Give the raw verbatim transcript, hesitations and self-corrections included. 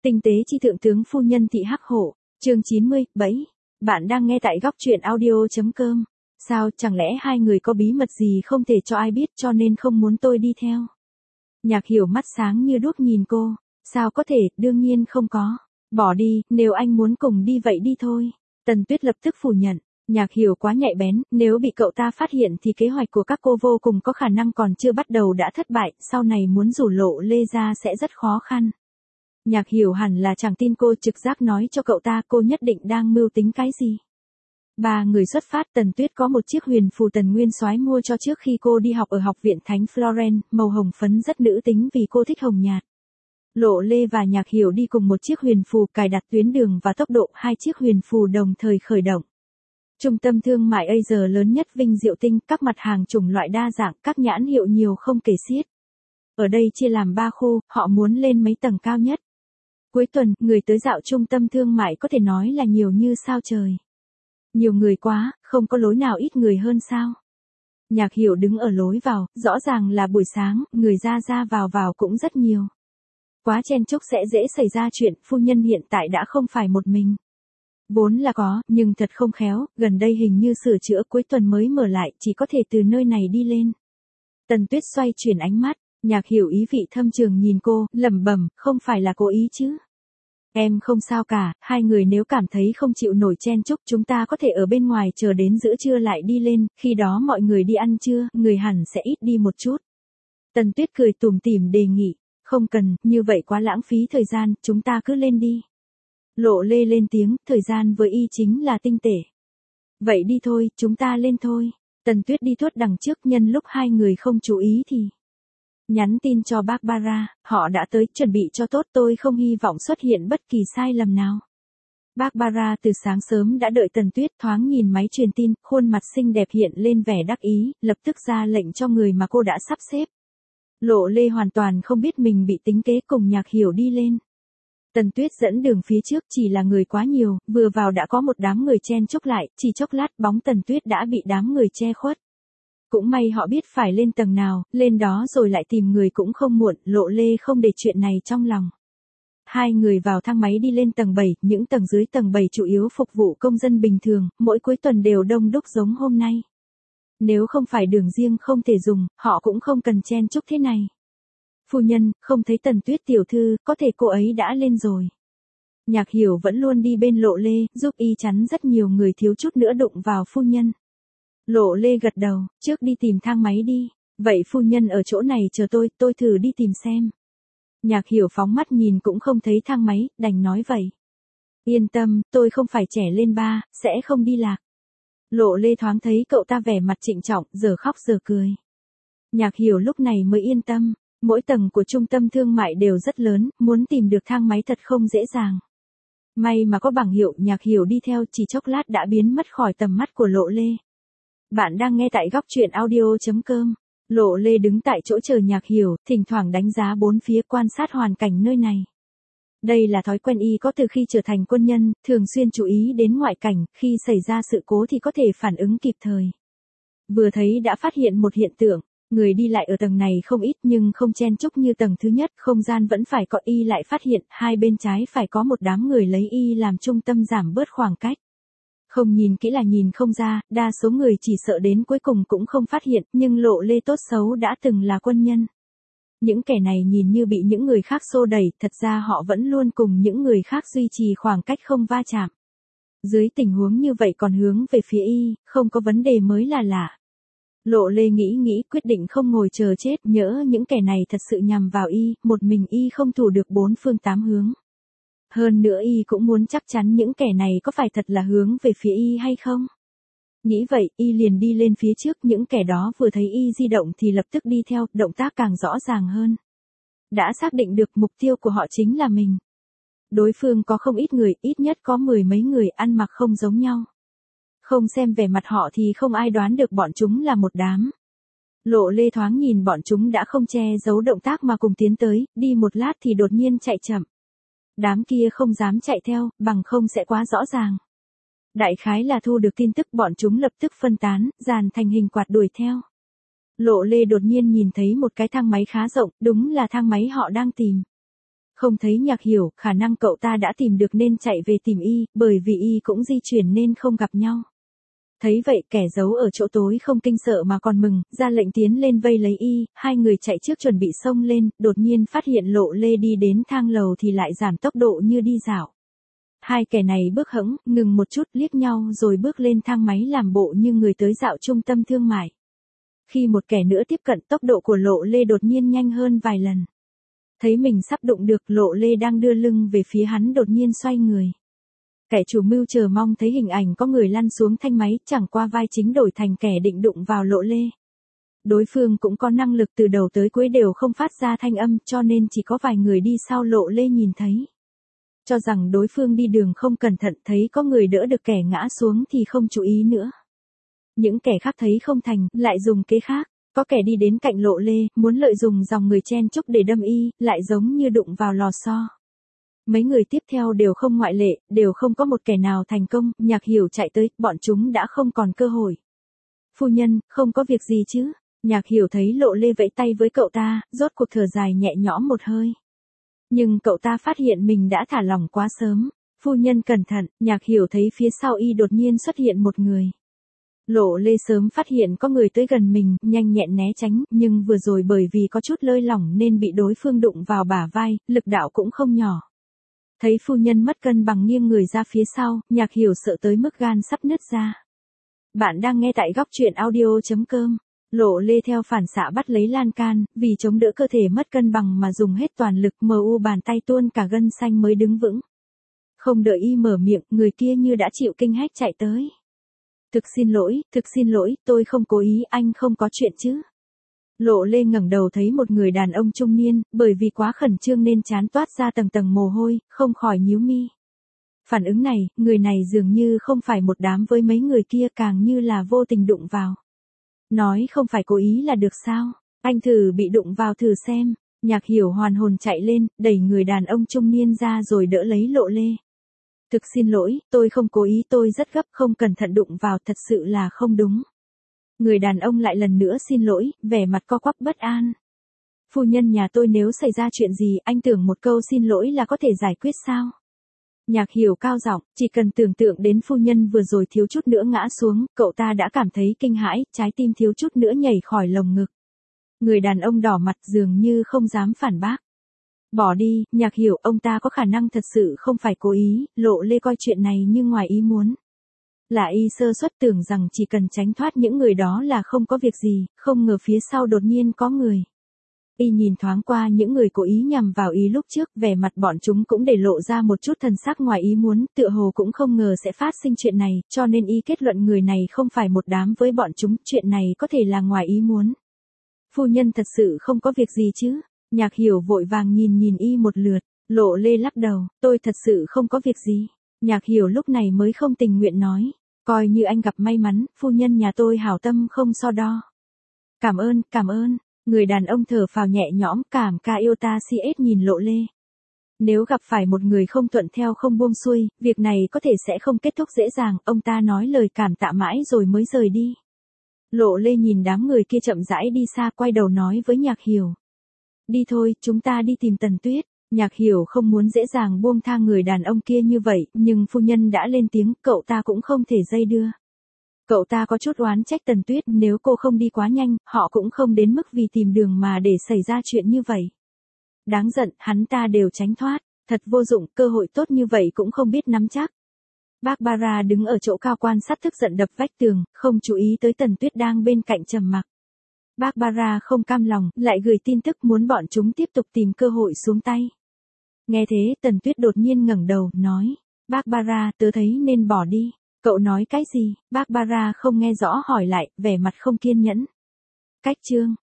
Tinh tế chi thượng tướng phu nhân thị hắc hổ, chương chín mươi, bẫy. Bạn đang nghe tại góc truyện audio.com. Sao, chẳng lẽ hai người có bí mật gì không thể cho ai biết cho nên không muốn tôi đi theo? Nhạc Hiểu mắt sáng như đuốc nhìn cô. Sao có thể, đương nhiên không có. Bỏ đi, nếu anh muốn cùng đi vậy đi thôi. Tần Tuyết lập tức phủ nhận. Nhạc Hiểu quá nhạy bén, nếu bị cậu ta phát hiện thì kế hoạch của các cô vô cùng có khả năng còn chưa bắt đầu đã thất bại, sau này muốn rủ Lộ Lê ra sẽ rất khó khăn. Nhạc Hiểu hẳn là chẳng tin cô, trực giác nói cho cậu ta cô nhất định đang mưu tính cái gì. Ba người xuất phát. Tần Tuyết có một chiếc huyền phù Tần Nguyên Soái mua cho trước khi cô đi học ở học viện Thánh Florence, màu hồng phấn rất nữ tính vì cô thích hồng nhạt. Lộ Lê và Nhạc Hiểu đi cùng một chiếc huyền phù cài đặt tuyến đường và tốc độ, hai chiếc huyền phù đồng thời khởi động. Trung tâm thương mại Asia lớn nhất Vinh Diệu Tinh, các mặt hàng chủng loại đa dạng, các nhãn hiệu nhiều không kể xiết. Ở đây chia làm ba khu, họ muốn lên mấy tầng cao nhất. Cuối tuần, người tới dạo trung tâm thương mại có thể nói là nhiều như sao trời. Nhiều người quá, không có lối nào ít người hơn sao. Nhạc Hiểu đứng ở lối vào, rõ ràng là buổi sáng, người ra ra vào vào cũng rất nhiều. Quá chen chúc sẽ dễ xảy ra chuyện, phu nhân hiện tại đã không phải một mình. Vốn là có, nhưng thật không khéo, gần đây hình như sửa chữa cuối tuần mới mở lại, chỉ có thể từ nơi này đi lên. Tần Tuyết xoay chuyển ánh mắt, Nhạc Hiểu ý vị thâm trường nhìn cô, lẩm bẩm, không phải là cố ý chứ. Em không sao cả, hai người nếu cảm thấy không chịu nổi chen chúc chúng ta có thể ở bên ngoài chờ đến giữa trưa lại đi lên, khi đó mọi người đi ăn trưa, người hẳn sẽ ít đi một chút. Tần Tuyết cười tủm tỉm đề nghị, không cần, như vậy quá lãng phí thời gian, chúng ta cứ lên đi. Lộ Lê lên tiếng, thời gian với y chính là tinh tể. Vậy đi thôi, chúng ta lên thôi. Tần Tuyết đi tuốt đằng trước, nhân lúc hai người không chú ý thì nhắn tin cho Barbara, họ đã tới, chuẩn bị cho tốt, tôi không hy vọng xuất hiện bất kỳ sai lầm nào. Barbara từ sáng sớm đã đợi Tần Tuyết, thoáng nhìn máy truyền tin, khuôn mặt xinh đẹp hiện lên vẻ đắc ý, lập tức ra lệnh cho người mà cô đã sắp xếp. Lộ Lê hoàn toàn không biết mình bị tính kế, cùng Nhạc Hiểu đi lên. Tần Tuyết dẫn đường phía trước, chỉ là người quá nhiều, vừa vào đã có một đám người chen chúc lại, chỉ chốc lát bóng Tần Tuyết đã bị đám người che khuất. Cũng may họ biết phải lên tầng nào, lên đó rồi lại tìm người cũng không muộn, Lộ Lê không để chuyện này trong lòng. Hai người vào thang máy đi lên tầng bảy, những tầng dưới tầng bảy chủ yếu phục vụ công dân bình thường, mỗi cuối tuần đều đông đúc giống hôm nay. Nếu không phải đường riêng không thể dùng, họ cũng không cần chen chúc thế này. Phu nhân, không thấy Tần Tuyết tiểu thư, có thể cô ấy đã lên rồi. Nhạc Hiểu vẫn luôn đi bên Lộ Lê, giúp y chắn rất nhiều người thiếu chút nữa đụng vào phu nhân. Lộ Lê gật đầu, trước đi tìm thang máy đi. Vậy phu nhân ở chỗ này chờ tôi, tôi thử đi tìm xem. Nhạc Hiểu phóng mắt nhìn cũng không thấy thang máy, đành nói vậy. Yên tâm, tôi không phải trẻ lên ba, sẽ không đi lạc. Lộ Lê thoáng thấy cậu ta vẻ mặt trịnh trọng, giờ khóc giờ cười. Nhạc Hiểu lúc này mới yên tâm. Mỗi tầng của trung tâm thương mại đều rất lớn, muốn tìm được thang máy thật không dễ dàng. May mà có bảng hiệu, Nhạc Hiểu đi theo, chỉ chốc lát đã biến mất khỏi tầm mắt của Lộ Lê. Bạn đang nghe tại góc truyện audio.com. Lộ Lê đứng tại chỗ chờ Nhạc Hiểu, thỉnh thoảng đánh giá bốn phía, quan sát hoàn cảnh nơi này. Đây là thói quen y có từ khi trở thành quân nhân, thường xuyên chú ý đến ngoại cảnh, khi xảy ra sự cố thì có thể phản ứng kịp thời. Vừa thấy đã phát hiện một hiện tượng. Người đi lại ở tầng này không ít nhưng không chen chúc như tầng thứ nhất, không gian vẫn phải có, y lại phát hiện, hai bên trái phải có một đám người lấy y làm trung tâm giảm bớt khoảng cách. Không nhìn kỹ là nhìn không ra, đa số người chỉ sợ đến cuối cùng cũng không phát hiện, nhưng Lộ Lê tốt xấu đã từng là quân nhân. Những kẻ này nhìn như bị những người khác xô đẩy, thật ra họ vẫn luôn cùng những người khác duy trì khoảng cách không va chạm. Dưới tình huống như vậy còn hướng về phía y, không có vấn đề mới là lạ. Lộ Lê nghĩ nghĩ quyết định không ngồi chờ chết, nhỡ những kẻ này thật sự nhằm vào y, một mình y không thủ được bốn phương tám hướng. Hơn nữa y cũng muốn chắc chắn những kẻ này có phải thật là hướng về phía y hay không. Nghĩ vậy, y liền đi lên phía trước, những kẻ đó vừa thấy y di động thì lập tức đi theo, động tác càng rõ ràng hơn. Đã xác định được mục tiêu của họ chính là mình. Đối phương có không ít người, ít nhất có mười mấy người, ăn mặc không giống nhau. Không xem vẻ mặt họ thì không ai đoán được bọn chúng là một đám. Lộ Lê thoáng nhìn bọn chúng đã không che giấu động tác mà cùng tiến tới, đi một lát thì đột nhiên chạy chậm. Đám kia không dám chạy theo, bằng không sẽ quá rõ ràng. Đại khái là thu được tin tức, bọn chúng lập tức phân tán, dàn thành hình quạt đuổi theo. Lộ Lê đột nhiên nhìn thấy một cái thang máy khá rộng, đúng là thang máy họ đang tìm. Không thấy Nhạc Hiểu, khả năng cậu ta đã tìm được nên chạy về tìm y, bởi vì y cũng di chuyển nên không gặp nhau. Thấy vậy kẻ giấu ở chỗ tối không kinh sợ mà còn mừng, ra lệnh tiến lên vây lấy y, hai người chạy trước chuẩn bị xông lên, đột nhiên phát hiện Lộ Lê đi đến thang lầu thì lại giảm tốc độ như đi dạo. Hai kẻ này bước hẫng, ngừng một chút liếc nhau rồi bước lên thang máy làm bộ như người tới dạo trung tâm thương mại. Khi một kẻ nữa tiếp cận tốc độ của Lộ Lê đột nhiên nhanh hơn vài lần. Thấy mình sắp đụng được Lộ Lê đang đưa lưng về phía hắn đột nhiên xoay người. Kẻ chủ mưu chờ mong thấy hình ảnh có người lăn xuống thanh máy chẳng qua vai chính đổi thành kẻ định đụng vào Lộ Lê. Đối phương cũng có năng lực từ đầu tới cuối đều không phát ra thanh âm cho nên chỉ có vài người đi sau Lộ Lê nhìn thấy. Cho rằng đối phương đi đường không cẩn thận thấy có người đỡ được kẻ ngã xuống thì không chú ý nữa. Những kẻ khác thấy không thành, lại dùng kế khác. Có kẻ đi đến cạnh Lộ Lê, muốn lợi dụng dòng người chen chúc để đâm y, lại giống như đụng vào lò xo. Mấy người tiếp theo đều không ngoại lệ, đều không có một kẻ nào thành công, Nhạc Hiểu chạy tới, bọn chúng đã không còn cơ hội. Phu nhân, không có việc gì chứ? Nhạc Hiểu thấy Lộ Lê vẫy tay với cậu ta, rốt cuộc thở dài nhẹ nhõm một hơi. Nhưng cậu ta phát hiện mình đã thả lỏng quá sớm. Phu nhân cẩn thận, Nhạc Hiểu thấy phía sau y đột nhiên xuất hiện một người. Lộ Lê sớm phát hiện có người tới gần mình, nhanh nhẹn né tránh, nhưng vừa rồi bởi vì có chút lơi lỏng nên bị đối phương đụng vào bả vai, lực đạo cũng không nhỏ. Thấy phu nhân mất cân bằng nghiêng người ra phía sau, Nhạc Hiểu sợ tới mức gan sắp nứt ra. Bạn đang nghe tại góc truyện audio chấm com. Lộ Lê theo phản xạ bắt lấy lan can, vì chống đỡ cơ thể mất cân bằng mà dùng hết toàn lực mờ u bàn tay tuôn cả gân xanh mới đứng vững. Không đợi y mở miệng, người kia như đã chịu kinh hách chạy tới. Thực xin lỗi, thực xin lỗi, tôi không cố ý, anh không có chuyện chứ. Lộ Lê ngẩng đầu thấy một người đàn ông trung niên, bởi vì quá khẩn trương nên trán toát ra tầng tầng mồ hôi, không khỏi nhíu mi. Phản ứng này, người này dường như không phải một đám với mấy người kia càng như là vô tình đụng vào. Nói không phải cố ý là được sao, anh thử bị đụng vào thử xem. Nhạc Hiểu hoàn hồn chạy lên, đẩy người đàn ông trung niên ra rồi đỡ lấy Lộ Lê. Thực xin lỗi, tôi không cố ý, tôi rất gấp, không cẩn thận đụng vào, thật sự là không đúng. Người đàn ông lại lần nữa xin lỗi, vẻ mặt co quắp bất an. Phu nhân nhà tôi nếu xảy ra chuyện gì, anh tưởng một câu xin lỗi là có thể giải quyết sao? Nhạc Hiểu cao giọng, chỉ cần tưởng tượng đến phu nhân vừa rồi thiếu chút nữa ngã xuống, cậu ta đã cảm thấy kinh hãi, trái tim thiếu chút nữa nhảy khỏi lồng ngực. Người đàn ông đỏ mặt dường như không dám phản bác. Bỏ đi, Nhạc Hiểu, ông ta có khả năng thật sự không phải cố ý, Lộ Lê coi chuyện này như ngoài ý muốn. Là y sơ suất tưởng rằng chỉ cần tránh thoát những người đó là không có việc gì, không ngờ phía sau đột nhiên có người. Y nhìn thoáng qua những người cố ý nhằm vào y lúc trước, vẻ mặt bọn chúng cũng để lộ ra một chút thần sắc ngoài ý muốn, tựa hồ cũng không ngờ sẽ phát sinh chuyện này, cho nên y kết luận người này không phải một đám với bọn chúng, chuyện này có thể là ngoài ý muốn. Phu nhân thật sự không có việc gì chứ? Nhạc Hiểu vội vàng nhìn nhìn y một lượt, Lộ Lê lắc đầu, tôi thật sự không có việc gì. Nhạc Hiểu lúc này mới không tình nguyện nói, coi như anh gặp may mắn, phu nhân nhà tôi hảo tâm không so đo. Cảm ơn, cảm ơn. Người đàn ông thở phào nhẹ nhõm, cảm ca yêu ta si ết nhìn Lộ Lê. Nếu gặp phải một người không thuận theo không buông xuôi, việc này có thể sẽ không kết thúc dễ dàng, ông ta nói lời cảm tạ mãi rồi mới rời đi. Lộ Lê nhìn đám người kia chậm rãi đi xa, quay đầu nói với Nhạc Hiểu. Đi thôi, chúng ta đi tìm Tần Tuyết. Nhạc Hiểu không muốn dễ dàng buông tha người đàn ông kia như vậy, nhưng phu nhân đã lên tiếng, cậu ta cũng không thể dây đưa. Cậu ta có chút oán trách Tần Tuyết, nếu cô không đi quá nhanh, họ cũng không đến mức vì tìm đường mà để xảy ra chuyện như vậy. Đáng giận, hắn ta đều tránh thoát, thật vô dụng, cơ hội tốt như vậy cũng không biết nắm chắc. Barbara đứng ở chỗ cao quan sát tức giận đập vách tường, không chú ý tới Tần Tuyết đang bên cạnh trầm mặc. Barbara không cam lòng, lại gửi tin tức muốn bọn chúng tiếp tục tìm cơ hội xuống tay. Nghe thế, Tần Tuyết đột nhiên ngẩng đầu, nói, Barbara, tớ thấy nên bỏ đi. Cậu nói cái gì? Barbara không nghe rõ hỏi lại, vẻ mặt không kiên nhẫn. Cách chương